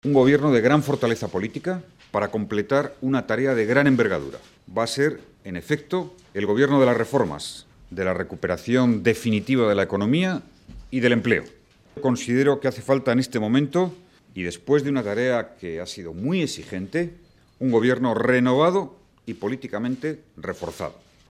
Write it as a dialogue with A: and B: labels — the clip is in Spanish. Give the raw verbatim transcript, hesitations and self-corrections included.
A: Un gobierno de gran fortaleza política para completar una tarea de gran envergadura. Va a ser, en efecto, el gobierno de las reformas, de la recuperación definitiva de la economía y del empleo. Considero que hace falta en este momento, y después de una tarea que ha sido muy exigente, un gobierno renovado y políticamente reforzado.